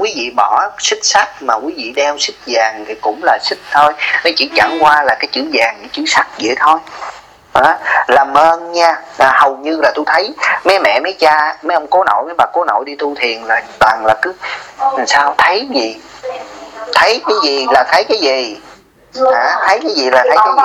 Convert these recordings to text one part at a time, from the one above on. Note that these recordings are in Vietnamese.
quý vị bỏ xích sắt mà quý vị đeo xích vàng thì cũng là xích thôi, nó chỉ chẳng qua là cái chữ vàng với chữ sắt vậy thôi. Làm ơn nha, hầu như là tôi thấy mấy mẹ mấy cha mấy ông cố nội mấy bà cố nội đi tu thiền là toàn là cứ làm sao thấy gì, thấy cái gì là thấy cái gì, thấy cái gì là thấy cái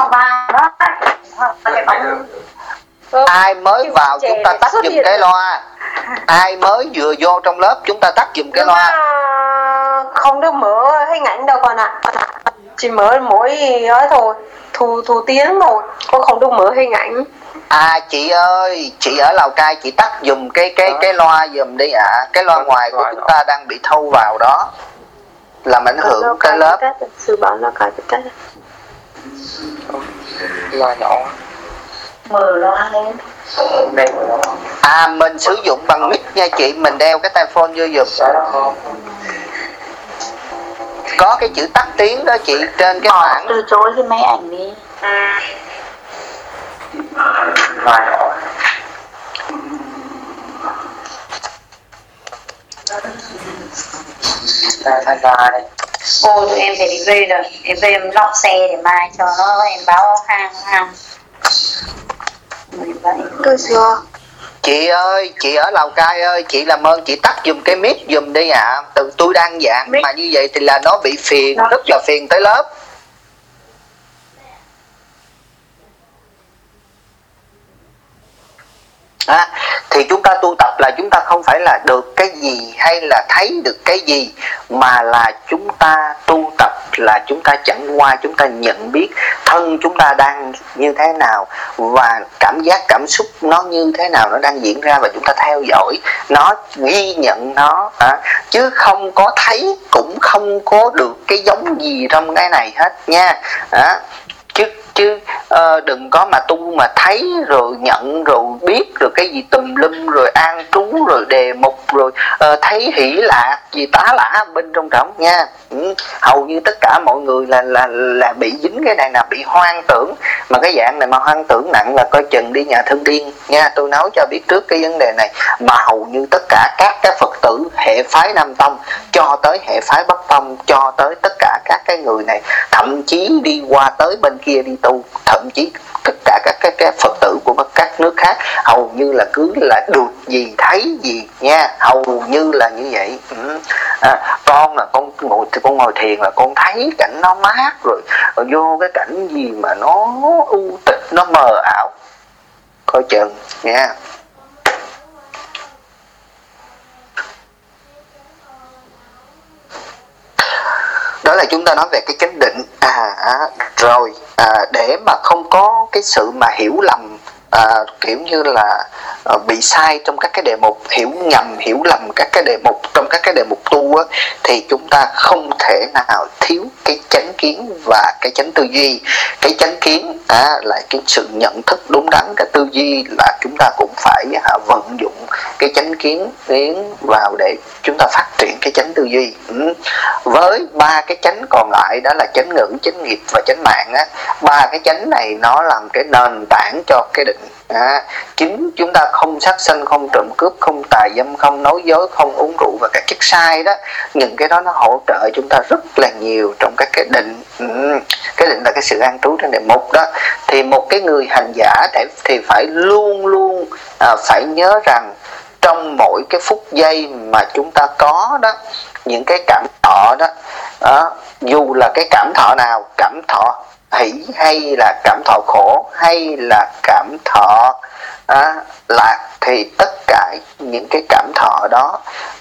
gì. Ai mới vào chúng ta tắt giùm cái loa, ai mới vừa vô trong lớp chúng ta tắt giùm cái loa. Không được mở hình ảnh đâu con ạ, chỉ mở mỗi đó thôi, thu tiếng thôi, con không được mở hình ảnh. Chị ơi, chị ở Lào Cai chị tắt giùm cái loa giùm đi ạ. Cái loa ngoài của chúng ta đang bị thâu vào đó, làm ảnh hưởng tới lớp. Sư bảo nó cài cái tắt. Loa nhỏ. Mở loa lên. Mình sử dụng bằng mic nha chị, mình đeo cái tai phone vô giùm. Có cái chữ tắt tiếng đó chị, trên cái bảng. Từ chối cái máy ảnh đi. Loa nhỏ. Tham gia đây. Ô, tụi em phải đi về rồi. Em về em lọc xe để mai cho nó em báo hàng. Tôi chưa. Chị ơi, chị ở Lào Cai ơi, chị làm ơn chị tắt giùm cái mic giùm đi ạ. Từ tôi đang giảng mà như vậy thì là nó bị phiền, rất là phiền tới lớp. Thì chúng ta tu tập là chúng ta không phải là được cái gì hay là thấy được cái gì, mà là chúng ta tu tập là chúng ta chẳng qua chúng ta nhận biết thân chúng ta đang như thế nào và cảm giác cảm xúc nó như thế nào, nó đang diễn ra, và chúng ta theo dõi nó, ghi nhận nó, chứ không có thấy cũng không có được cái giống gì trong cái này hết nha. Chứ đừng có mà tu mà thấy rồi nhận rồi biết rồi cái gì tùm lum rồi an trú rồi đề mục rồi thấy hỷ lạc gì tá lả bên trong trọng nha. Hầu như tất cả mọi người là bị dính cái này, là bị hoang tưởng, mà cái dạng này mà hoang tưởng nặng là coi chừng đi nhà thương điên nha. Tôi nói cho biết trước cái vấn đề này, mà hầu như tất cả các Phật tử hệ phái Nam Tông cho tới hệ phái Bắc Tông, cho tới tất cả các cái người này, thậm chí đi qua tới bên kia đi tu, thậm chí tất cả các Phật tử của các nước khác hầu như là cứ là được gì thấy gì nha, hầu như là như vậy. Con là con ngồi thiền là con thấy cảnh nó mát rồi vô cái cảnh gì mà nó u tịch, nó mờ ảo, coi chừng nha. Đó là chúng ta nói về cái chánh định. Để mà không có cái sự mà hiểu lầm, kiểu như là bị sai trong các cái đề mục, hiểu nhầm hiểu lầm các cái đề mục trong các cái đề mục tu á, thì chúng ta không thể nào thiếu cái chánh kiến và cái chánh tư duy. Cái chánh kiến là cái sự nhận thức đúng đắn, cái tư duy là chúng ta cũng phải vận dụng cái chánh kiến tiến vào để chúng ta phát triển cái chánh tư duy. Với ba cái chánh còn lại, đó là chánh ngữ, chánh nghiệp và chánh mạng á, ba cái chánh này nó làm cái nền tảng cho cái định. Chính chúng ta không sát sanh, không trộm cướp, không tà dâm, không nói dối, không uống rượu và các chất sai đó, những cái đó nó hỗ trợ chúng ta rất là nhiều trong các cái định. Cái định là cái sự an trú trên đề mục đó. Thì một cái người hành giả thì phải luôn luôn phải nhớ rằng trong mỗi cái phút giây mà chúng ta có đó, những cái cảm thọ đó, dù là cái cảm thọ nào, cảm thọ hỷ hay là cảm thọ khổ hay là cảm thọ lạc, thì tất cả những cái cảm thọ đó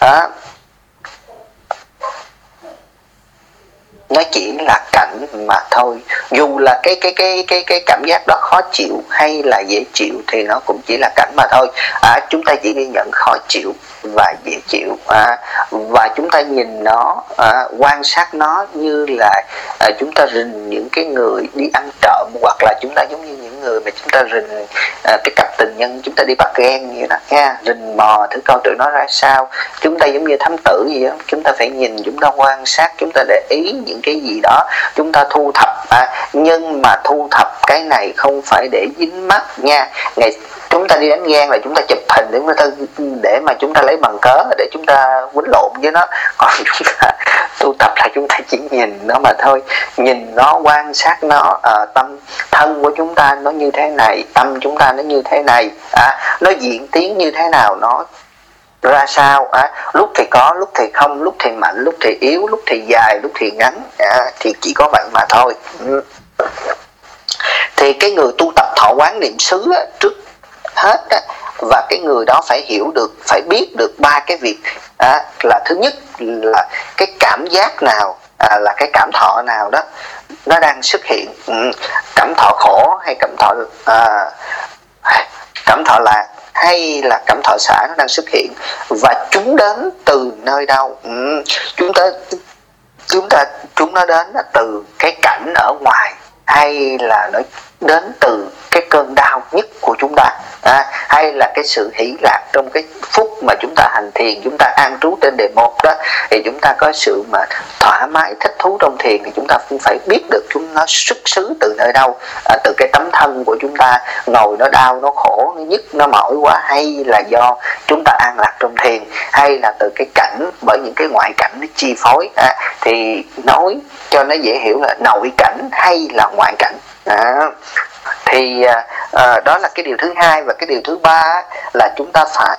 nó chỉ là cảnh mà thôi. Dù là cái cảm giác đó khó chịu hay là dễ chịu thì nó cũng chỉ là cảnh mà thôi. Chúng ta chỉ ghi nhận khó chịu và dễ chịu, và chúng ta nhìn nó, quan sát nó như là chúng ta rình những cái người đi ăn trộm, hoặc là chúng ta giống như những người mà chúng ta rình cái cặp tình nhân, chúng ta đi bắt ghen như đó nha, rình mò thử coi tụi nó ra sao. Chúng ta giống như thám tử gì đó, chúng ta phải nhìn, chúng ta quan sát, chúng ta để ý những cái gì đó, chúng ta thu thập. Nhưng mà thu thập cái này không phải để dính mắc nha. chúng ta đi đánh ghen là chúng ta chụp hình để mà chúng ta lấy bằng cớ để chúng ta quýnh lộn với nó. Còn chúng ta tu tập là chúng ta chỉ nhìn nó mà thôi, nhìn nó, quan sát nó, tâm thân của chúng ta nó như thế này, tâm chúng ta nó như thế này, nó diễn tiến như thế nào, nó ra sao, lúc thì có, lúc thì không, lúc thì mạnh, lúc thì yếu, lúc thì dài, lúc thì ngắn, thì chỉ có vậy mà thôi. Thì cái người tu tập thọ quán niệm xứ trước hết và cái người đó phải hiểu được, phải biết được ba cái việc, là thứ nhất là cái cảm giác nào, là cái cảm thọ nào đó nó đang xuất hiện, cảm thọ khổ hay cảm thọ lạc hay là cảm thọ xả nó đang xuất hiện, và chúng đến từ nơi đâu. Chúng nó đến từ cái cảnh ở ngoài hay là nó đến từ cái cơn đau nhất của chúng ta, hay là cái sự hỷ lạc trong cái phút mà chúng ta hành thiền, chúng ta an trú trên đề một đó, thì chúng ta có sự mà thoải mái thích thú trong thiền, thì chúng ta cũng phải biết được chúng nó xuất xứ từ nơi đâu, từ cái tấm thân của chúng ta ngồi nó đau, nó khổ, nó nhức, nó mỏi quá, hay là do chúng ta an lạc trong thiền, hay là từ cái cảnh, bởi những cái ngoại cảnh nó chi phối. Thì nói cho nó dễ hiểu là nội cảnh hay là ngoại cảnh. Thì đó là cái điều thứ hai. Và cái điều thứ ba là chúng ta phải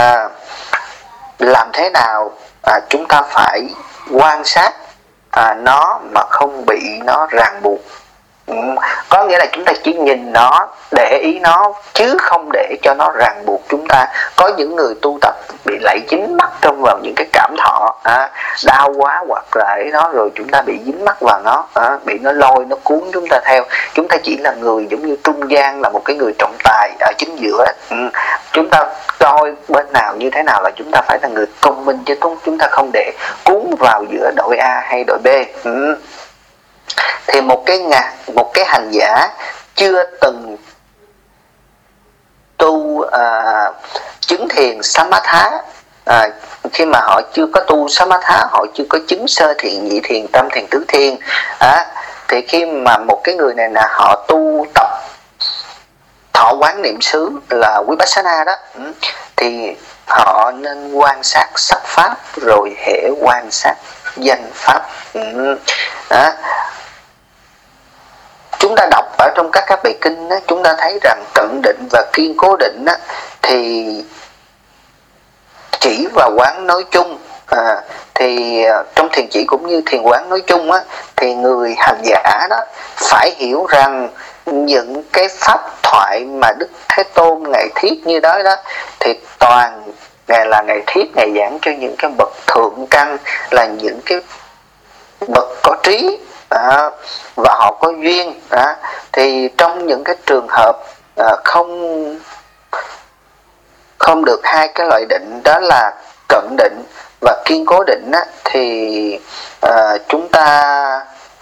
làm thế nào, chúng ta phải quan sát nó mà không bị nó ràng buộc. Có nghĩa là chúng ta chỉ nhìn nó, để ý nó, chứ không để cho nó ràng buộc chúng ta. Có những người tu tập bị lạy dính mắc trong vào những cái cảm thọ, đau quá hoặc là nó, rồi chúng ta bị dính mắc vào nó, bị nó lôi, nó cuốn chúng ta theo. Chúng ta chỉ là người giống như trung gian, là một cái người trọng tài ở chính giữa. Chúng ta coi bên nào như thế nào là chúng ta phải là người công minh, chứ chúng ta không để cuốn vào giữa đội A hay đội B. Thì một cái hành giả chưa từng tu chứng thiền Samatha, khi mà họ chưa có tu Samatha, họ chưa có chứng sơ thiền, nhị thiền, tam thiền, tứ thiền, thì khi mà một cái người này là họ tu tập thọ quán niệm xứ là Vipassana đó, thì họ nên quan sát sắc pháp rồi hệ quan sát danh pháp. Chúng ta đọc ở trong các bài kinh đó, chúng ta thấy rằng cận định và kiên cố định đó, thì chỉ và quán nói chung. Thì trong thiền chỉ cũng như thiền quán nói chung á, thì người hành giả đó phải hiểu rằng những cái pháp thoại mà Đức Thế Tôn Ngài thiết như đó đó, thì toàn Ngài là Ngài thiết, Ngài giảng cho những cái bậc thượng căn, là những cái bậc có trí, và họ có duyên. Thì trong những cái trường hợp không được hai cái loại định, đó là cận định và kiên cố định á, thì chúng ta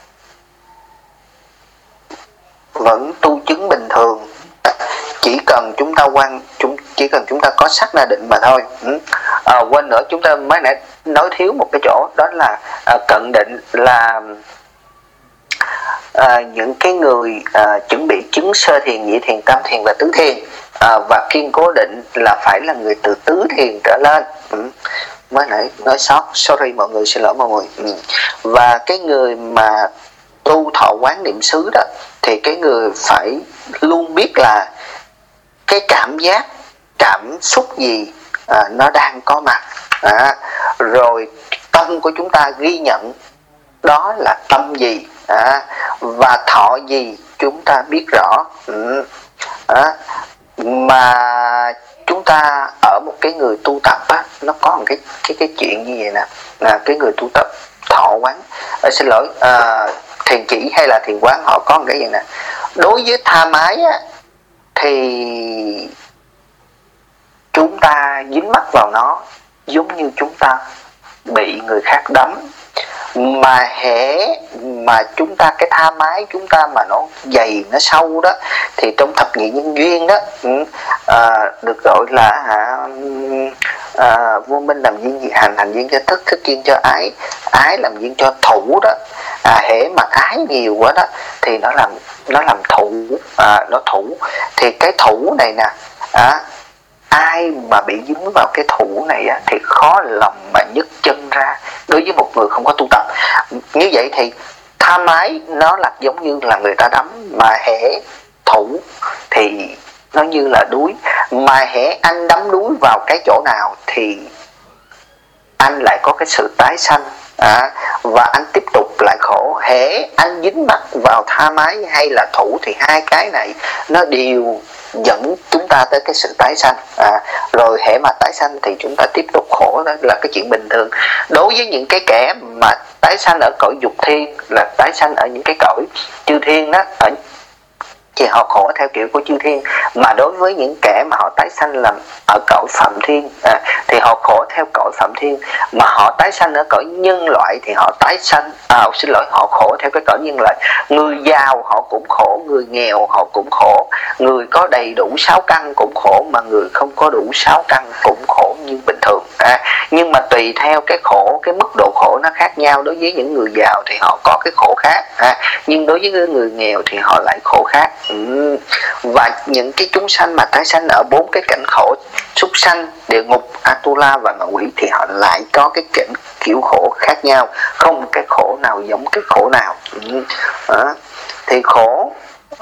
vẫn tu chứng bình thường, chỉ cần chúng ta có sắc na định mà thôi. Quên nữa, chúng ta mới nãy nói thiếu một cái chỗ, đó là cận định là những cái người chuẩn bị chứng sơ thiền, nhị thiền, tam thiền và tứ thiền, và kiên cố định là phải là người từ tứ thiền trở lên. Mới nãy nói sót, sorry mọi người, xin lỗi mọi người. Và cái người mà tu thọ quán niệm xứ đó, thì cái người phải luôn biết là cái cảm giác, cảm xúc gì nó đang có mặt, rồi tâm của chúng ta ghi nhận đó là tâm gì, và thọ gì chúng ta biết rõ. Mà chúng ta ở một cái người tu tập á, nó có một cái chuyện như vậy nè, là cái người tu tập thọ quán, thiền chỉ hay là thiền quán, họ có một cái gì nè. Đối với tha mái á, thì chúng ta dính mắc vào nó giống như chúng ta bị người khác đấm. Mà hễ mà chúng ta, cái tha mái chúng ta mà nó dày, nó sâu đó, thì trong thập nhị nhân duyên đó, được gọi là vô minh làm duyên gì hành, hành duyên cho thức, thức duyên cho ái, ái làm duyên cho thủ đó. Hễ mà ái nhiều quá đó thì nó làm thủ, nó thủ. Thì cái thủ này nè, ai mà bị dính vào cái thủ này á, thì khó lòng mà nhấc chân ra đối với một người không có tu tập. Như vậy thì tham ái nó là giống như là người ta đắm, mà hễ thủ thì nó như là đuối. Mà hễ anh đắm đuối vào cái chỗ nào thì anh lại có cái sự tái sanh, và anh tiếp tục lại khổ. Hễ anh dính mắc vào tham ái hay là thủ thì hai cái này nó đều dẫn chúng ta tới cái sự tái sanh. Rồi hễ mà tái sanh thì chúng ta tiếp tục khổ, đó là cái chuyện bình thường. Đối với những cái kẻ mà tái sanh ở cõi dục thiên, là tái sanh ở những cái cõi chư thiên đó, thì họ khổ theo kiểu của chư thiên. Mà đối với những kẻ mà họ tái sanh làm ở cõi phạm thiên, thì họ khổ theo cõi phạm thiên. Mà họ tái sanh ở cõi nhân loại thì họ tái sanh, họ khổ theo cái cõi nhân loại. Người giàu họ cũng khổ, người nghèo họ cũng khổ, người có đầy đủ 6 căn cũng khổ, mà người không có đủ 6 căn cũng khổ như bình thường. Nhưng mà tùy theo cái khổ, cái mức độ khổ nó khác nhau. Đối với những người giàu thì họ có cái khổ khác, nhưng đối với người nghèo thì họ lại khổ khác. Và những cái chúng sanh mà tái sanh ở 4 cái cảnh khổ, súc sanh, địa ngục, Atula và ngạ quỷ, thì họ lại có cái cảnh kiểu khổ khác nhau, không cái khổ nào giống cái khổ nào. Thì khổ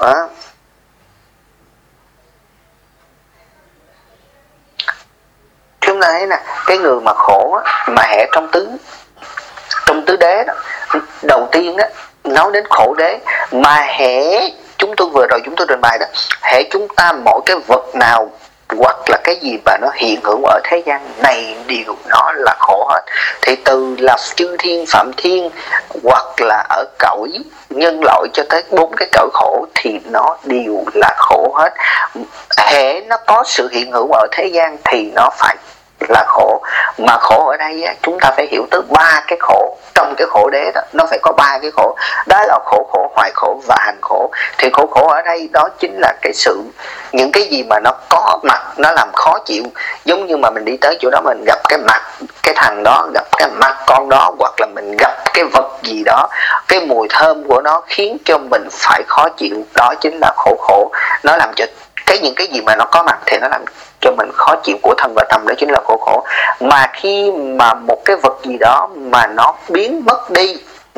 chúng ta thấy nè, cái người mà khổ mà hễ trong tứ đế đó, đầu tiên đó nói đến khổ đế, mà hễ chúng tôi vừa rồi chúng tôi trình bày đó, hễ chúng ta mỗi cái vật nào hoặc là cái gì mà nó hiện hữu ở thế gian này đều nó là khổ hết. Thì từ là chư thiên, phạm thiên, hoặc là ở cõi nhân loại cho tới 4 cái cõi khổ thì nó đều là khổ hết. Hễ nó có sự hiện hữu ở thế gian thì nó phải là khổ. Mà khổ ở đây á, chúng ta phải hiểu tới 3 cái khổ. Trong cái khổ đế đó nó phải có 3 cái khổ, đó là khổ, hoại khổ và hành khổ. Thì khổ ở đây đó chính là cái sự, những cái gì mà nó có mặt nó làm khó chịu. Giống như mà mình đi tới chỗ đó, mình gặp cái mặt cái thằng đó, gặp cái mặt con đó, hoặc là mình gặp cái vật gì đó, cái mùi thơm của nó khiến cho mình phải khó chịu, đó chính là khổ. Nó làm cho những cái gì mà nó có mặt thì nó làm cho mình khó chịu của thân và tâm, đó chính là khổ. Mà khi mà một cái vật gì đó mà nó biến mất đi,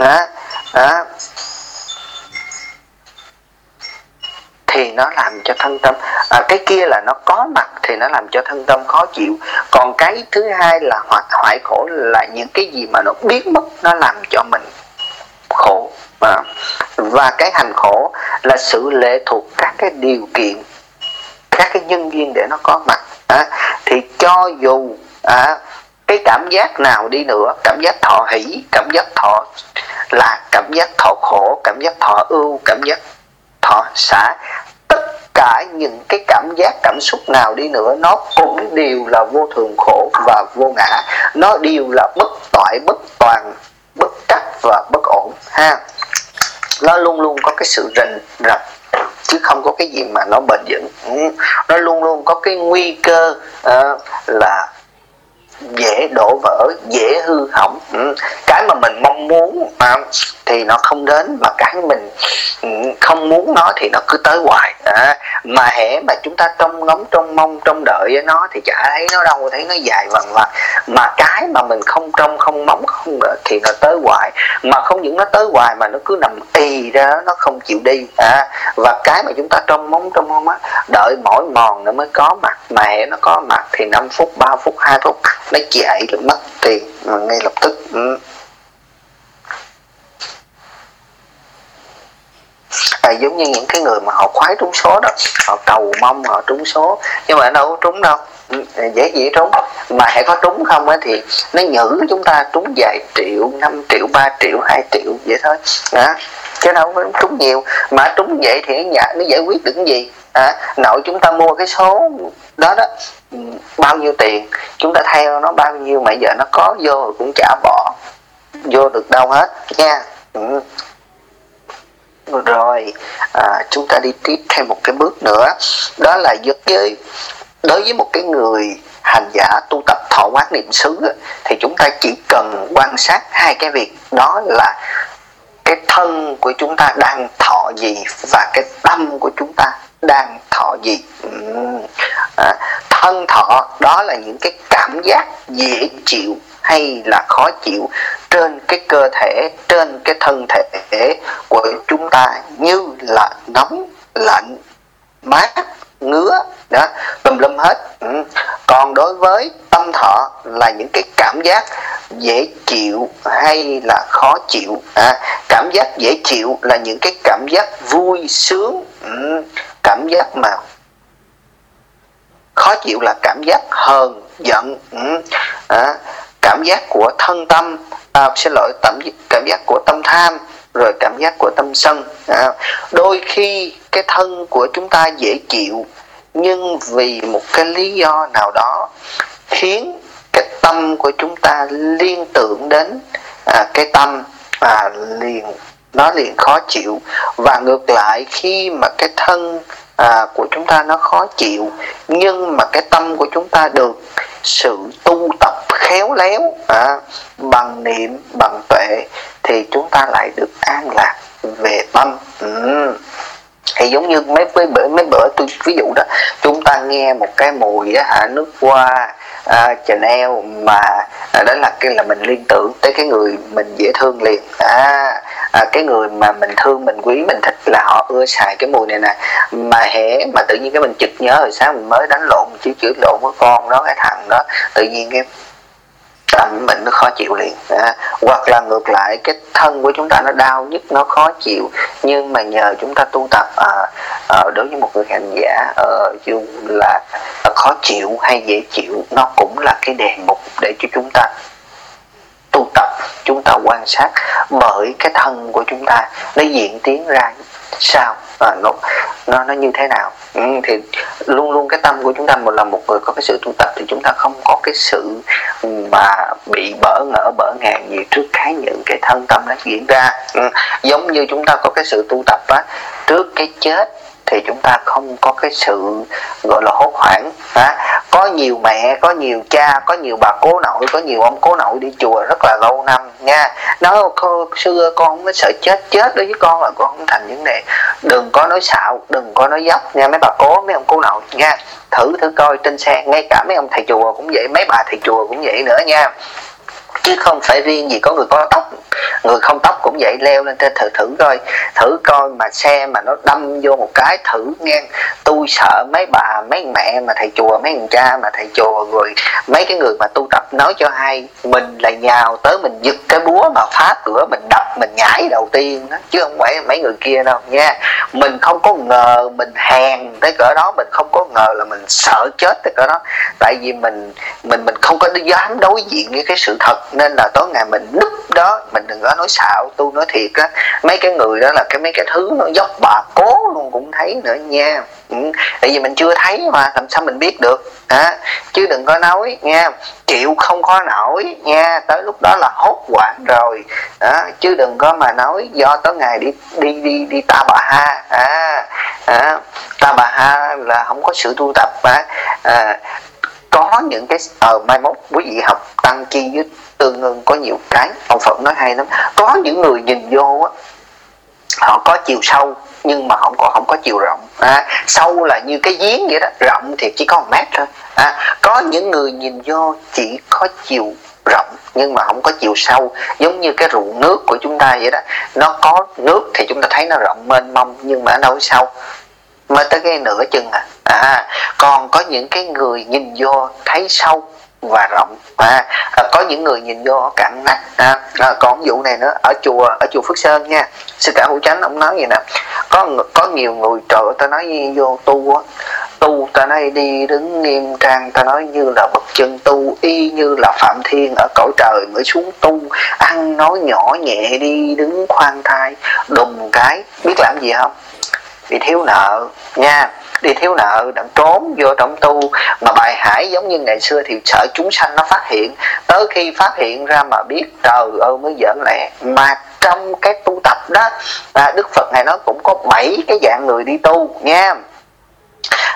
thì nó làm cho thân tâm, cái kia là nó có mặt thì nó làm cho thân tâm khó chịu. Còn cái thứ hai là hoại khổ, là những cái gì mà nó biến mất nó làm cho mình khổ. Và cái hành khổ là sự lệ thuộc các cái điều kiện, các cái nhân duyên để nó có mặt. Thì cho dù cái cảm giác nào đi nữa, cảm giác thọ hỷ, cảm giác thọ lạc, cảm giác thọ khổ, cảm giác thọ ưu, cảm giác thọ xả, tất cả những cái cảm giác, cảm xúc nào đi nữa, nó cũng đều là vô thường, khổ và vô ngã. Nó đều là bất toại, bất toàn, bất trắc và bất ổn ha. Nó luôn luôn có cái sự rình rập, chứ không có cái gì mà nó bền vững. Nó luôn luôn có cái nguy cơ là dễ đổ vỡ, dễ hư hỏng. Cái mà mình mong muốn thì nó không đến, mà cái mình không muốn nó thì nó cứ tới hoài. Mà hễ mà chúng ta trông ngóng, trông mong, trông đợi nó thì chả thấy nó đâu, thấy nó dài vần vặt. Mà cái mà mình không trông, không mong, không đợi thì nó tới hoài. Mà không những nó tới hoài mà nó cứ nằm ì ra, nó không chịu đi. Và cái mà chúng ta trông mong á, đợi mỏi mòn nó mới có mặt. Mà hễ nó có mặt thì 5 phút, 3 phút, 2 phút nó chạy rồi mất tiền ngay lập tức. Giống như những cái người mà họ khoái trúng số đó, họ cầu mong họ trúng số, nhưng mà đâu có trúng đâu, dễ gì trúng. Mà hãy có trúng không á thì nó nhử chúng ta trúng vài triệu, 5 triệu, 3 triệu, 2 triệu vậy thôi đó. Chứ đâu có trúng nhiều. Mà trúng vậy thì nó giải quyết được cái gì? Nội chúng ta mua cái số đó đó bao nhiêu tiền, chúng ta theo nó bao nhiêu, mà giờ nó có vô cũng chả bỏ vô được đâu hết nha. Rồi chúng ta đi tiếp thêm một cái bước nữa, đó là giới đối với một cái người hành giả tu tập thọ quán niệm xứ thì chúng ta chỉ cần quan sát hai cái việc, đó là cái thân của chúng ta đang thọ gì và cái tâm của chúng ta đang thọ gì. Thân thọ đó là những cái cảm giác dễ chịu hay là khó chịu trên cái cơ thể, trên cái thân thể của chúng ta, như là nóng, lạnh, mát, ngứa đó, tùm lum hết. Còn đối với tâm thọ là những cái cảm giác dễ chịu hay là khó chịu. Cảm giác dễ chịu là những cái cảm giác vui sướng, cảm giác mà khó chịu là cảm giác hờn giận, cảm giác của thân tâm, cảm giác của tâm tham, rồi cảm giác của tâm sân. Đôi khi cái thân của chúng ta dễ chịu, nhưng vì một cái lý do nào đó khiến cái tâm của chúng ta liên tưởng đến cái tâm nó liền khó chịu. Và ngược lại, khi mà cái thân của chúng ta nó khó chịu, nhưng mà cái tâm của chúng ta được sự tu tập khéo léo bằng niệm, bằng tuệ, thì chúng ta lại được an lạc về tâm. Thì giống như mấy bữa tôi ví dụ đó, chúng ta nghe một cái mùi nước hoa Chanel mà đó là mình liên tưởng tới cái người mình dễ thương liền. Cái người mà mình thương, mình quý, mình thích là họ ưa xài cái mùi này nè. Mà tự nhiên cái mình chực nhớ rồi sáng mình mới đánh lộn chửi lộn với con đó, cái thằng đó, tự nhiên cái tâm mình nó khó chịu liền. Hoặc là ngược lại, cái thân của chúng ta nó đau nhức, nó khó chịu, nhưng mà nhờ chúng ta tu tập, đối với một người hành giả, dù là khó chịu hay dễ chịu, nó cũng là cái đề mục để cho chúng ta tu tập, chúng ta quan sát. Bởi cái thân của chúng ta nó diễn tiến ra sao, nó như thế nào. Thì luôn luôn cái tâm của chúng ta, một là một người có cái sự tu tập thì chúng ta không có cái sự mà bị bỡ ngàng gì trước cái những cái thân tâm nó diễn ra. Giống như chúng ta có cái sự tu tập trước cái chết thì chúng ta không có cái sự gọi là hốt hoảng. Có nhiều mẹ, có nhiều cha, có nhiều bà cố nội, có nhiều ông cố nội đi chùa rất là lâu năm nha, nói xưa con không có sợ chết đối với con là con không thành vấn đề. Đừng có nói xạo, đừng có nói dốc nha mấy bà cố, mấy ông cố nội nha. Thử coi trên xe, ngay cả mấy ông thầy chùa cũng vậy, mấy bà thầy chùa cũng vậy nữa nha, chứ không phải riêng gì có người có tóc, người không tóc cũng vậy. Leo lên trên thử coi mà xe mà nó đâm vô một cái thử nghe. Tôi sợ mấy bà, mấy mẹ mà thầy chùa, mấy thằng cha mà thầy chùa, rồi mấy cái người mà tu tập nói cho hay, mình là nhào tới mình giật cái búa mà phá cửa, mình đập, mình nhảy đầu tiên đó, chứ không phải mấy người kia đâu nha. Mình không có ngờ mình hèn tới cỡ đó, mình không có ngờ là mình sợ chết tới cỡ đó, tại vì mình không có dám đối diện với cái sự thật, nên là tối ngày mình núp đó. Mình đừng có nói xạo, tôi nói thiệt á, mấy cái người đó là mấy cái thứ nó dốc bà cố luôn cũng thấy nữa nha. Tại vì mình chưa thấy mà làm sao mình biết được. Chứ đừng có nói nha, chịu không khó nổi nha, tới lúc đó là hốt hoảng rồi. Chứ đừng có mà nói do tối ngày đi Ta Bà Ha. Ta Bà Ha là không có sự tu tập. Có những cái mai mốt quý vị học tăng chi với tương ưng, có nhiều cái ông Phật nói hay lắm. Có những người nhìn vô họ có chiều sâu nhưng mà không có chiều rộng. Sâu là như cái giếng vậy đó, rộng thì chỉ có 1 mét thôi. Có những người nhìn vô chỉ có chiều rộng nhưng mà không có chiều sâu, giống như cái ruộng nước của chúng ta vậy đó. Nó có nước thì chúng ta thấy nó rộng mênh mông, nhưng mà nó đâu sâu, mới tới cái nửa chân còn có những cái người nhìn vô thấy sâu và rộng. Có những người nhìn vô cạn nát. Còn vụ này nữa, ở chùa Phước Sơn nha, sư cả Hữu Chánh ông nói vậy nè, có nhiều người, trời ơi, ta nói vô tu ta nói đi đứng nghiêm trang, ta nói như là bậc chân tu, y như là Phạm Thiên ở cõi trời mới xuống tu, ăn nói nhỏ nhẹ, đi đứng khoan thai, đùng cái biết làm gì không? Bị thiếu nợ nha, đi thiếu nợ, đặng trốn vô trong tu. Mà bài hải giống như ngày xưa thì sợ chúng sanh nó phát hiện, tới khi phát hiện ra mà biết, trời ơi mới giỡn lẹ. Mà trong cái tu tập đó, Đức Phật này nó cũng có 7 cái dạng người đi tu nha.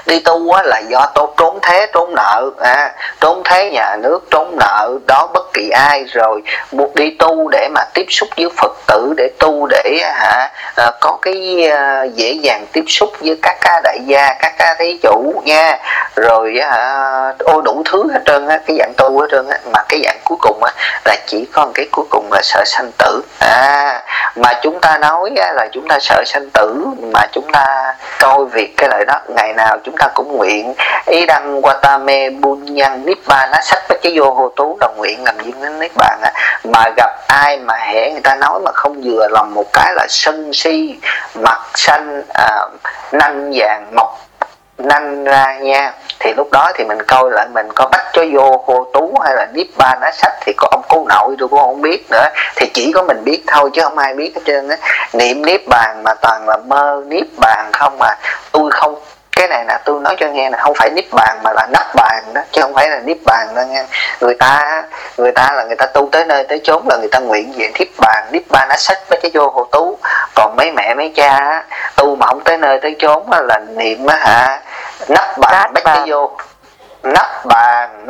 Đi tu á, là do trốn thế trốn nợ, trốn thế nhà nước, trốn nợ đó bất kỳ ai, rồi buộc đi tu để mà tiếp xúc với Phật tử, để tu để có cái dễ dàng tiếp xúc với các đại gia, các thí chủ nha, rồi đủ thứ hết trơn á, cái dạng tu hết trơn á. Mà cái dạng cuối cùng á là chỉ có cái cuối cùng là sợ sanh tử. Mà chúng ta nói là chúng ta sợ sanh tử, mà chúng ta coi việc cái lời đó, ngày nào chúng ta cũng nguyện ý đăng Watame Bunyan Nibbana sách bách chế vô hô tú, là nguyện làm viên đến Niết Bàn. Mà gặp ai mà hễ người ta nói mà không vừa lòng một cái là sân si, mặt xanh, nanh vàng mọc nanh ra nha, thì lúc đó thì mình coi lại mình có bắt cho vô hô tú hay là Niết Bàn á sách, thì có ông cô nội tôi cũng không biết nữa, thì chỉ có mình biết thôi chứ không ai biết hết trơn á. Niệm Niết Bàn mà toàn là mơ Niết Bàn không, mà tôi không, cái này là tôi nói cho nghe là không phải Niết Bàn mà là nắp bàn đó, chứ không phải là Niết Bàn đó nghe. Người ta là người ta tu tới nơi tới chốn là người ta nguyện về Niết Bàn, Niết Bàn nó sách với cái vô hồ tú. Còn mấy mẹ mấy cha tu mà không tới nơi tới chốn là niệm nắp bàn bách cái vô, nắp bàn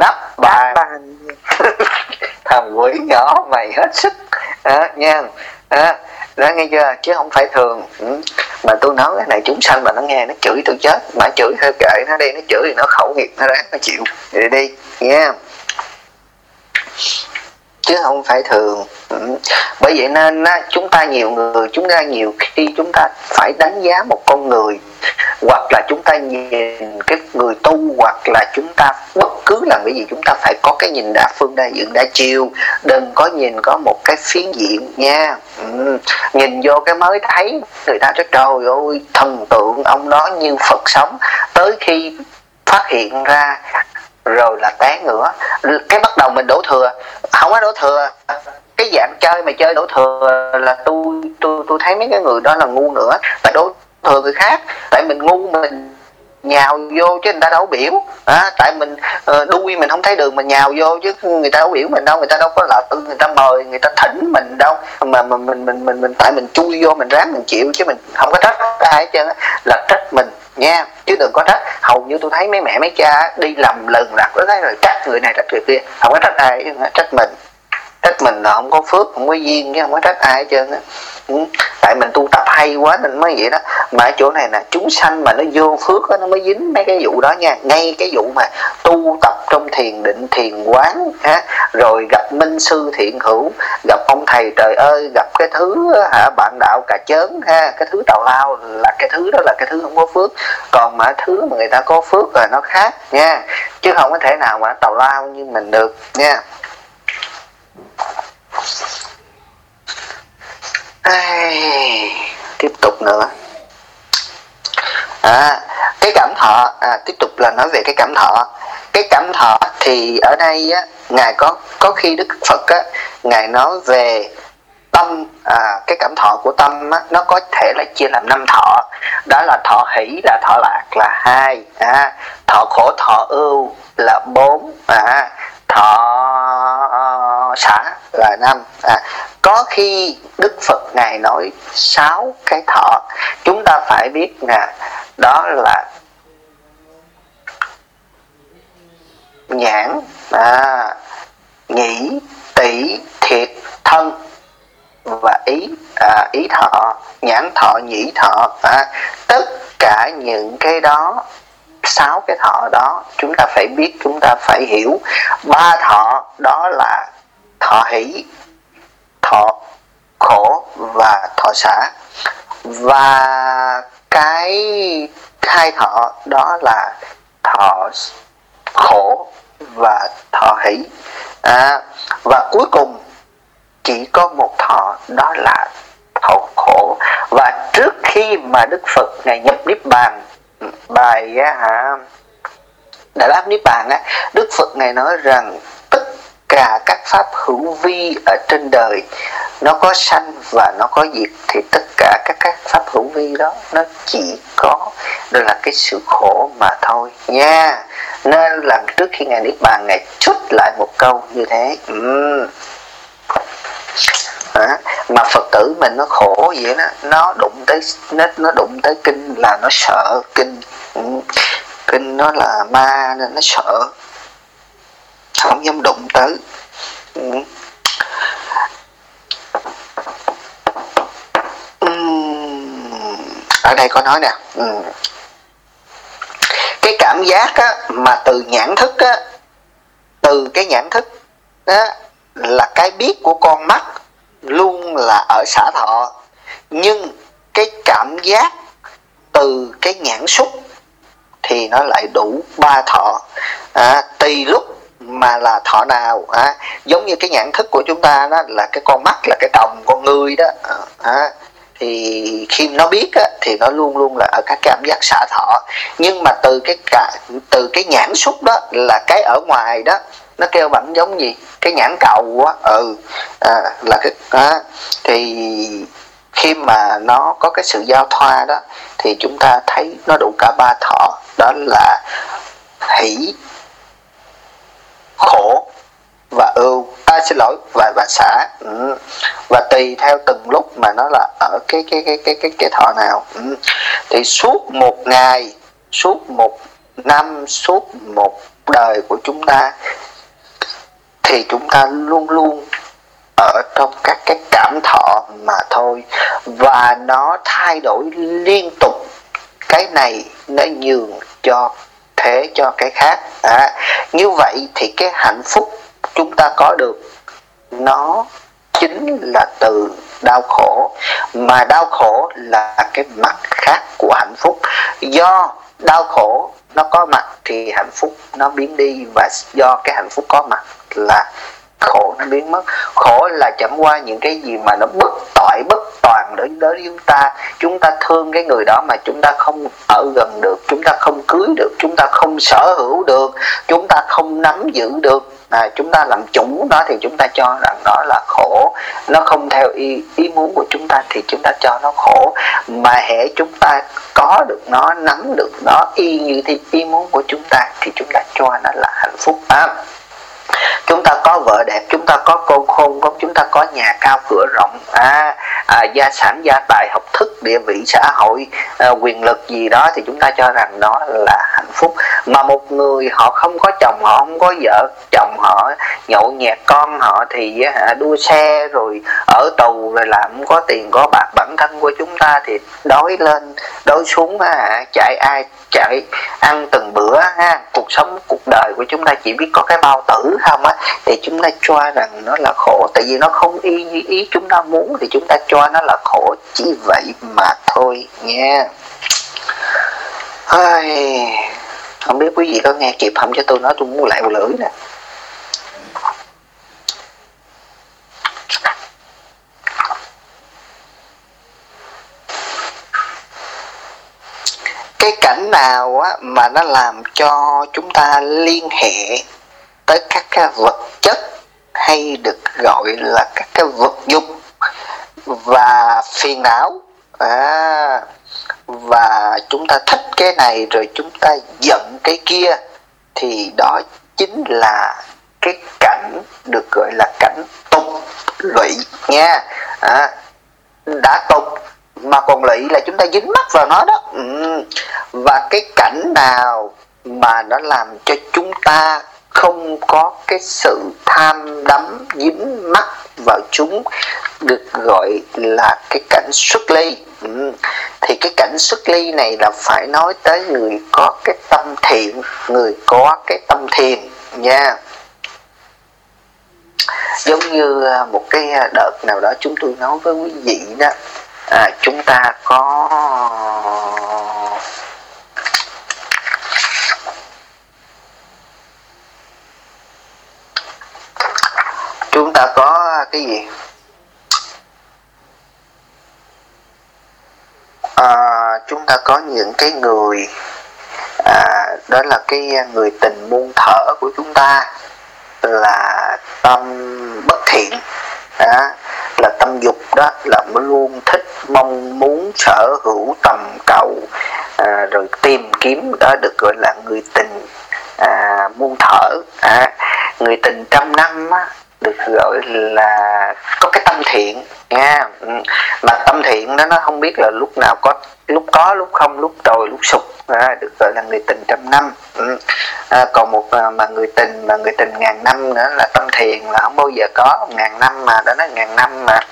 thằng quỷ nhỏ mày hết sức nha. Đó nghe chưa, chứ không phải thường. Mà tôi nói cái này chúng sanh mà nó nghe nó chửi tôi chết, mà chửi hơi kệ nó đi, nó chửi thì nó khẩu nghiệp nó ráng nó chịu đi đi nha, chứ không phải thường. Bởi vậy nên chúng ta nhiều khi chúng ta phải đánh giá một con người, hoặc là chúng ta nhìn cái người tu, hoặc là chúng ta bất cứ làm cái gì chúng ta phải có cái nhìn đa phương, đa diện, đa chiều, đừng có nhìn có một cái phiến diện nha. Nhìn vô cái mới thấy người ta nói trời ơi thần tượng ông đó như Phật sống, tới khi phát hiện ra rồi là té ngửa, cái bắt đầu mình đổ thừa. Không có đổ thừa, cái dạng chơi mà chơi đổ thừa là tôi thấy mấy cái người đó là ngu nữa, tại đổ thừa người khác, tại mình ngu mình nhào vô chứ người ta đâu biểu. Tại mình đuôi mình không thấy đường mình nhào vô chứ người ta đâu biểu mình đâu, người ta đâu có là người ta mời, người ta thỉnh mình đâu, mà mình tại mình chui vô mình ráng mình chịu, chứ mình không có trách ai hết trơn, là trách mình nha, chứ đừng có trách. Hầu như tôi thấy mấy mẹ mấy cha đi lầm lần lạc đó thấy rồi trách người này trách người kia, không có trách ai, trách mình là không có phước, không có duyên, chứ không có trách ai hết trơn á. Tại mình tu tập hay quá nên mới vậy đó. Mà ở chỗ này nè, chúng sanh mà nó vô phước đó, nó mới dính mấy cái vụ đó nha. Ngay cái vụ mà tu tập trong thiền định thiền quán rồi gặp minh sư thiện hữu, gặp ông thầy trời ơi, gặp cái thứ bạn đạo cà chớn cái thứ tào lao, là cái thứ đó là cái thứ không có phước. Còn mà thứ mà người ta có phước là nó khác nha, chứ không có thể nào mà tào lao như mình được nha. Tiếp tục nữa. Cái cảm thọ, tiếp tục là nói về cái cảm thọ. Cái cảm thọ thì ở đây ngài có khi Đức Phật ngài nói về tâm. Cái cảm thọ của tâm nó có thể là chia làm 5 thọ. Đó là thọ hỷ, là thọ lạc là 2, thọ khổ thọ ưu là 4, thọ xả là 5. Có khi Đức Phật ngài nói 6 cái thọ. Chúng ta phải biết nè, đó là nhãn, nhĩ, tỷ, thiệt, thân và ý. Ý thọ, nhãn thọ, nhĩ thọ, tất cả những cái đó, 6 cái thọ đó chúng ta phải biết, chúng ta phải hiểu. 3 thọ đó là thọ hỷ, thọ khổ và thọ xả. Và cái 2 thọ đó là thọ khổ và thọ hỷ. Và cuối cùng chỉ có một thọ, đó là thọ khổ. Và trước khi mà Đức Phật ngài nhập Niết Bàn, bài Đại Bác Niết Bàn Đức Phật ngài nói rằng tất cả các pháp hữu vi ở trên đời nó có sanh và nó có diệt, thì tất cả các pháp hữu vi đó nó chỉ có đó là cái sự khổ mà thôi nha. Nên là trước khi ngài Niết Bàn ngài chốt lại một câu như thế. Mà Phật tử mình nó khổ vậy đó, nó đụng tới kinh là nó sợ kinh. kinh nó là ma nên nó sợ, không dám đụng tới. Ở đây có nói nè, cái cảm giác á, mà từ nhãn thức á, từ cái nhãn thức á, là cái biết của con mắt luôn là ở xả thọ, nhưng cái cảm giác từ cái nhãn xúc thì nó lại đủ 3 thọ, tùy lúc mà là thọ nào. Giống như cái nhãn thức của chúng ta đó là cái con mắt, là cái đồng con người đó, thì khi nó biết á, thì nó luôn luôn là ở các cảm giác xả thọ, nhưng mà từ cái nhãn xúc đó là cái ở ngoài đó, nó kêu bằng giống gì, cái nhãn cầu á, là cái thì khi mà nó có cái sự giao thoa đó thì chúng ta thấy nó đủ cả 3 thọ, đó là hỷ, khổ và ưu, và xả. Và tùy theo từng lúc mà nó là ở cái thọ nào. Thì suốt một ngày, suốt một năm, suốt một đời của chúng ta thì chúng ta luôn luôn ở trong các cái cảm thọ mà thôi, và nó thay đổi liên tục, cái này nó nhường cho thế cho cái khác. Như vậy thì cái hạnh phúc chúng ta có được nó chính là từ đau khổ, mà đau khổ là cái mặt khác của hạnh phúc. Do đau khổ nó có mặt thì hạnh phúc nó biến đi, và do cái hạnh phúc có mặt là khổ nó biến mất. Khổ là chẳng qua những cái gì mà nó bất toại bất toàn đối với chúng ta thương cái người đó mà chúng ta không ở gần được, chúng ta không cưới được, chúng ta không sở hữu được, chúng ta không nắm giữ được, chúng ta làm chủ nó thì chúng ta cho rằng nó là khổ. Nó không theo ý muốn của chúng ta thì chúng ta cho nó khổ, mà hễ chúng ta có được nó, nắm được nó y như thì ý muốn của chúng ta thì chúng ta cho nó là hạnh phúc. Chúng ta có vợ đẹp, chúng ta có con khôn, chúng ta có nhà cao cửa rộng, gia sản gia tài, học thức, địa vị xã hội, quyền lực gì đó thì chúng ta cho rằng đó là hạnh phúc. Mà một người họ không có chồng, họ không có vợ, chồng họ nhậu nhẹt, con họ thì đua xe rồi ở tù rồi làm không có tiền có bạc, bản thân của chúng ta thì đói lên đói xuống, chạy ăn từng bữa, cuộc sống cuộc đời của chúng ta chỉ biết có cái bao tử không thì chúng ta cho rằng nó là khổ, tại vì nó không y như ý chúng ta muốn thì chúng ta cho nó là khổ, chỉ vậy mà thôi nha. Không biết quý vị có nghe kịp không, cho tôi nói tôi muốn lẹo lưỡi nè. Cái cảnh nào mà nó làm cho chúng ta liên hệ tới các cái vật chất, hay được gọi là các cái vật dục và phiền não, và chúng ta thích cái này rồi chúng ta giận cái kia, thì đó chính là cái cảnh được gọi là cảnh tục lụy nha. Đã tục mà còn lụy là chúng ta dính mắc vào nó đó. Và cái cảnh nào mà nó làm cho chúng ta không có cái sự tham đắm dính mắc vào chúng được gọi là cái cảnh xuất ly. Thì cái cảnh xuất ly này là phải nói tới người có cái tâm thiện, người có cái tâm thiền nha. Giống như một cái đợt nào đó chúng tôi nói với quý vị đó, chúng ta có cái gì, chúng ta có những cái người, đó là cái người tình muôn thở của chúng ta là tâm bất thiện, là tâm dục đó, là luôn thích mong muốn sở hữu tầm cầu, rồi tìm kiếm, đó được gọi là người tình muôn thở. Người tình trăm năm được gọi là có cái tâm thiện nha. Mà tâm thiện đó nó không biết là lúc nào có lúc không, lúc trồi lúc sụp, được gọi là người tình trăm năm. Còn một mà người tình ngàn năm nữa là tâm thiền là không bao giờ có. Ngàn năm mà, đó nói ngàn năm mà.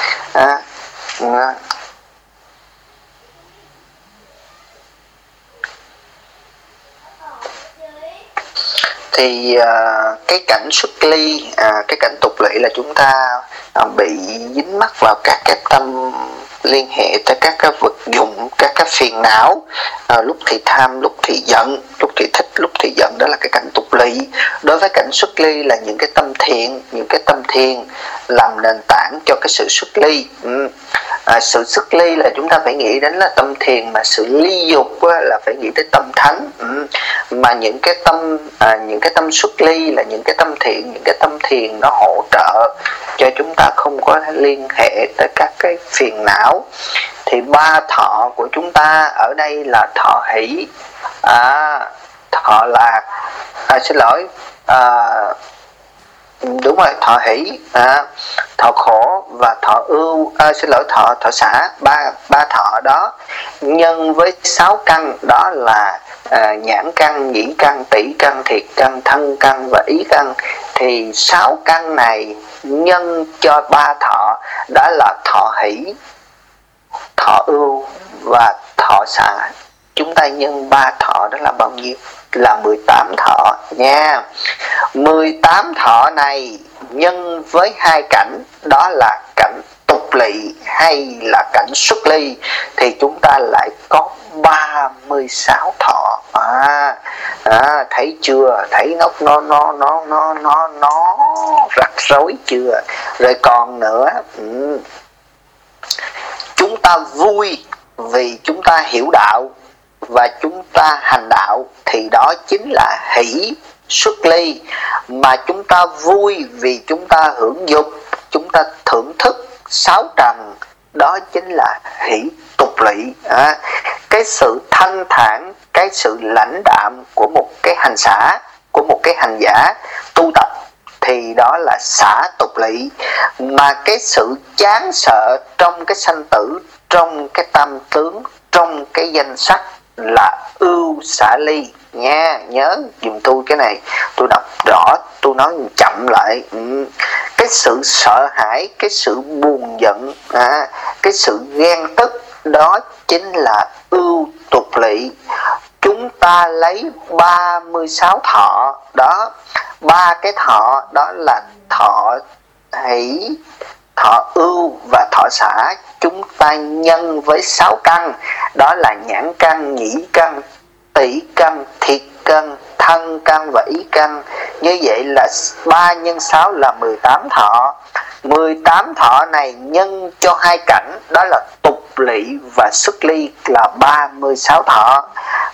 Thì cái cảnh xuất ly, cái cảnh tục lỵ là chúng ta bị dính mắc vào các cái tâm liên hệ tới các cái vật dụng, các cái phiền não, lúc thì tham, lúc thì giận, lúc thì thích, lúc thì giận, đó là cái cảnh tục lỵ. Đối với cảnh xuất ly là những cái tâm thiện, những cái tâm thiền làm nền tảng cho cái sự xuất ly. Sự xuất ly là chúng ta phải nghĩ đến là tâm thiền, mà sự ly dục là phải nghĩ tới tâm thánh. Mà những cái tâm xuất ly là những cái tâm thiện, những cái tâm thiền nó hỗ trợ cho chúng ta không có liên hệ tới các cái phiền não. Thì ba thọ của chúng ta ở đây là thọ hỷ, thọ lạc, đúng rồi, thọ hỷ, thọ khổ và thọ ưu, thọ xả. Ba thọ đó nhân với 6 căn, đó là nhãn căn, nhĩ căn, tỷ căn, thiệt căn, thân căn và ý căn. Thì 6 căn này nhân cho 3 thọ, đó là thọ hỷ, thọ ưu và thọ xả. Chúng ta nhân 3 thọ đó là bao nhiêu? Là 18 thọ nha. 18 thọ này nhân với 2 cảnh, đó là cảnh tục lỵ hay là cảnh xuất ly, thì chúng ta lại có 36 thọ. Thấy chưa? Thấy nó rắc rối chưa? Rồi còn nữa, chúng ta vui vì chúng ta hiểu đạo và chúng ta hành đạo, thì đó chính là hỷ xuất ly. Mà chúng ta vui vì chúng ta hưởng dục, chúng ta thưởng thức 6 trần, đó chính là hỷ tục lỵ. Cái sự thanh thản, cái sự lãnh đạm của một cái hành xả, của một cái hành giả tu tập, thì đó là xả tục lỵ. Mà cái sự chán sợ trong cái sanh tử, trong cái tam tướng, trong cái danh sắc là ưu xả ly nha. Nhớ dùm tôi cái này, tôi đọc rõ, tôi nói chậm lại. Cái sự sợ hãi, cái sự buồn giận, cái sự ghen tức, đó chính là ưu tục lỵ. Chúng ta lấy 36 thọ đó, 3 cái thọ đó là thọ hỷ, thọ ưu và thọ xả. Chúng ta nhân với 6 căn, đó là nhãn căn, nhĩ căn, tỷ căn, thiệt căn, thân căn và ý căn. Như vậy là 3 x 6 là 18 thọ. 18 thọ này nhân cho 2 cảnh, đó là tục lỵ và xuất ly, là 36 thọ.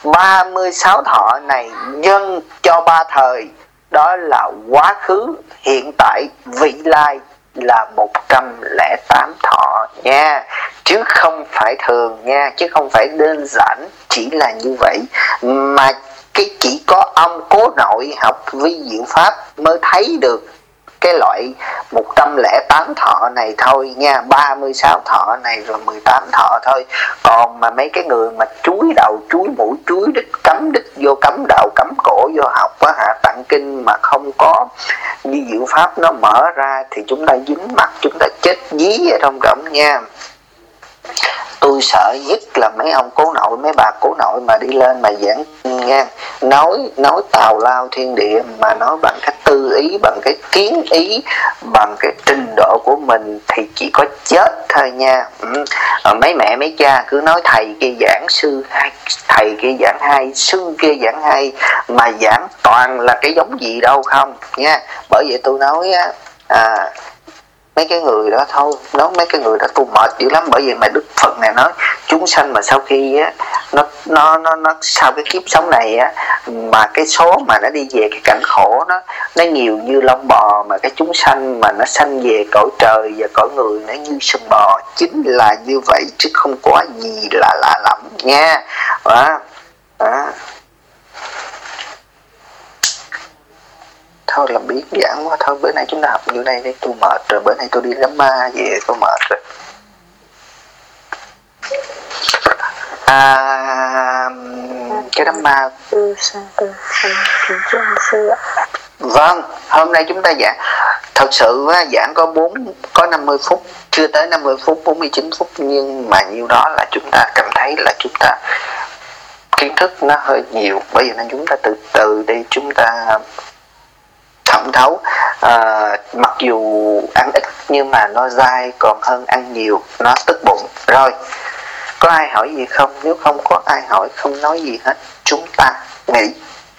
36 thọ này nhân cho 3 thời, đó là quá khứ, hiện tại, vị lai, là 108 thọ nha. Chứ không phải thường nha, chứ không phải đơn giản chỉ là như vậy. Mà cái chỉ có ông Cố Nội học vi diệu pháp mới thấy được cái loại 108 thọ này thôi nha. 36 thọ này rồi 18 thọ thôi. Còn mà mấy cái người mà chúi đầu, chúi mũi, chúi đít, cắm đít vô, cắm đầu, cắm cổ vô học á, tặng kinh mà không có vi diệu pháp nó mở ra, thì chúng ta dính mặt, chúng ta chết dí ở trong rỗng nha. Tôi sợ nhất là mấy ông Cố Nội, mấy bà Cố Nội mà đi lên mà giảng nha, nói tào lao thiên địa, mà nói bằng cái tư ý, bằng cái kiến ý, bằng cái trình độ của mình thì chỉ có chết thôi nha. Mấy mẹ mấy cha cứ nói thầy kia giảng, sư thầy kia giảng hay, sư kia giảng hay, mà giảng toàn là cái giống gì đâu không nha. Bởi vậy tôi nói mấy cái người đó thôi, nói mấy cái người đó tôi mệt dữ lắm. Bởi vì mà Đức Phật này nói chúng sanh mà sau khi á, nó sau cái kiếp sống này á, mà cái số mà nó đi về cái cảnh khổ nó nhiều như lông bò, mà cái chúng sanh mà nó sanh về cõi trời và cõi người nó như sừng bò. Chính là như vậy chứ không có gì là lạ lắm nha. thôi làm biến giảng quá, thôi bữa nay chúng ta học như đây đi, tôi mệt rồi, bữa nay tôi đi đám ma về tôi mệt rồi. Cái đám ma. Vâng, hôm nay chúng ta giảng thật sự giảng có 50 phút, chưa tới 50 phút, 49 phút, nhưng mà nhiêu đó là chúng ta cảm thấy là chúng ta kiến thức nó hơi nhiều, bởi vì nên chúng ta từ từ đi, chúng ta thẩm thấu. Mặc dù ăn ít nhưng mà nó dai còn hơn ăn nhiều, nó tức bụng. Rồi, có ai hỏi gì không? Nếu không có ai hỏi, không nói gì hết, chúng ta nghỉ.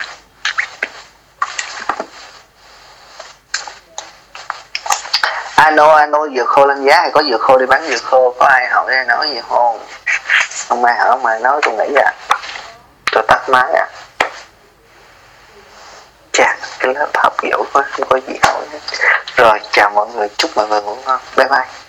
Ano dừa khô lên giá hay có dừa khô đi bán dừa khô? Có ai hỏi ai nói gì không? Không ai hỏi, không ai nói, tôi nghĩ tôi tắt máy Chà, cái lớp học dữ quá, không có gì hỏi hết. Rồi, chào mọi người, chúc mọi người ngủ ngon. Bye bye.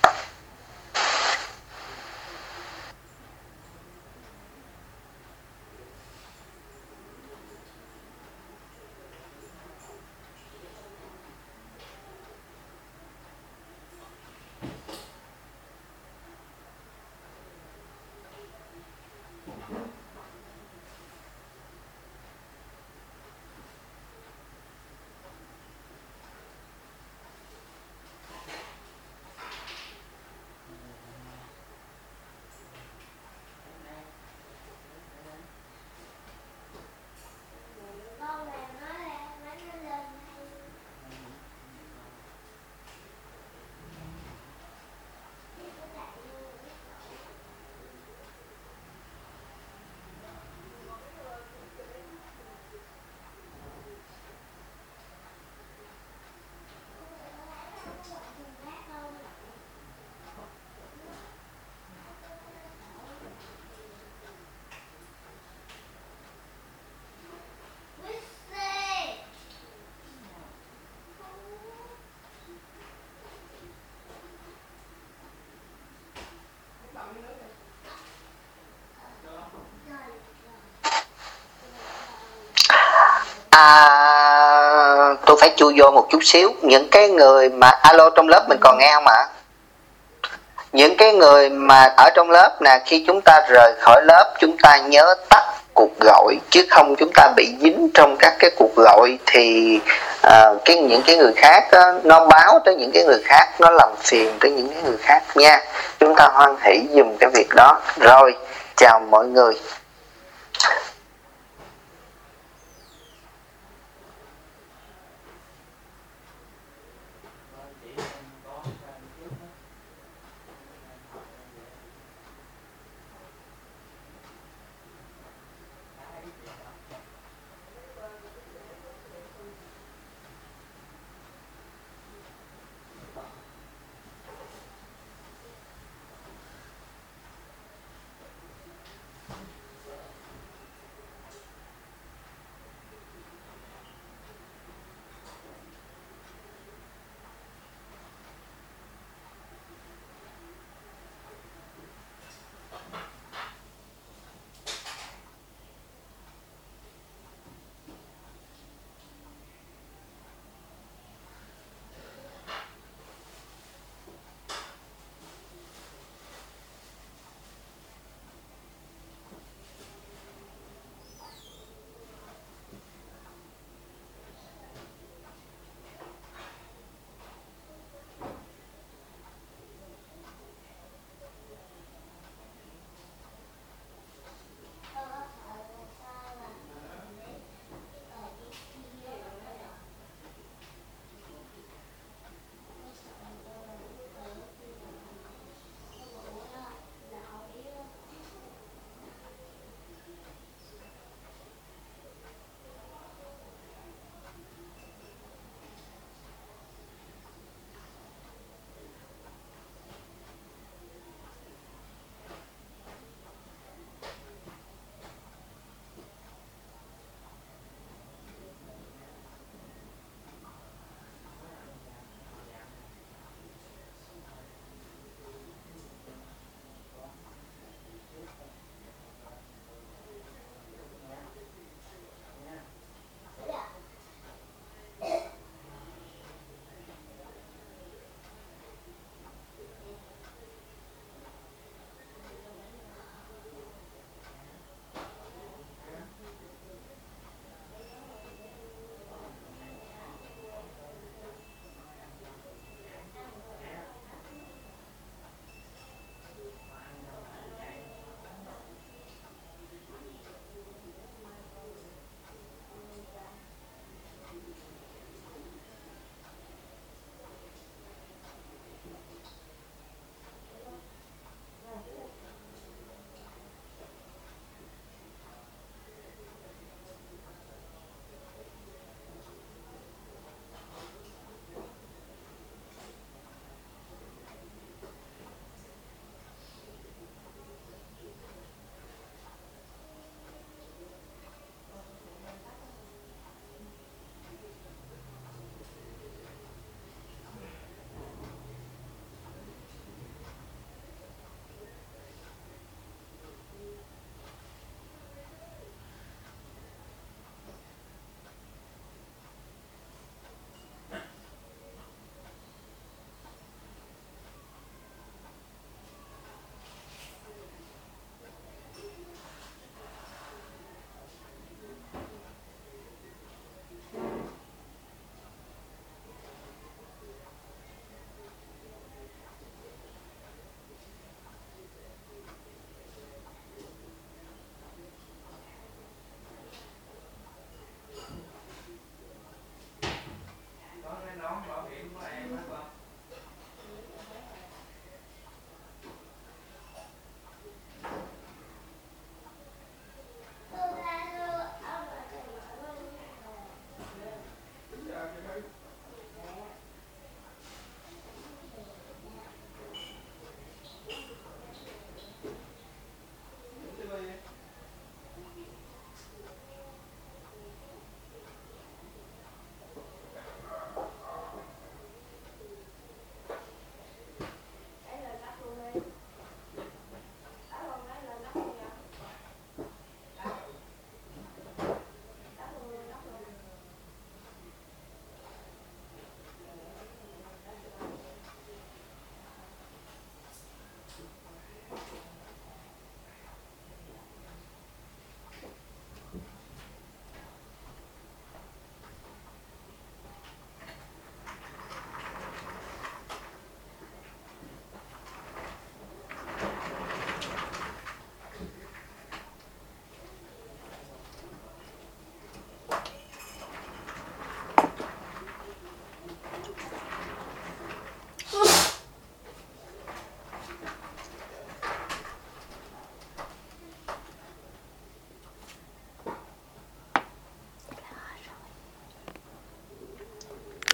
Tôi phải chui vô một chút xíu. Những cái người mà alo trong lớp mình còn nghe không ạ? Những cái người mà ở trong lớp nè, khi chúng ta rời khỏi lớp, chúng ta nhớ tắt cuộc gọi, chứ không chúng ta bị dính trong các cái cuộc gọi thì những cái người khác đó, nó báo tới những cái người khác, nó làm phiền tới những cái người khác nha. Chúng ta hoan hỷ dùm cái việc đó. Rồi, chào mọi người.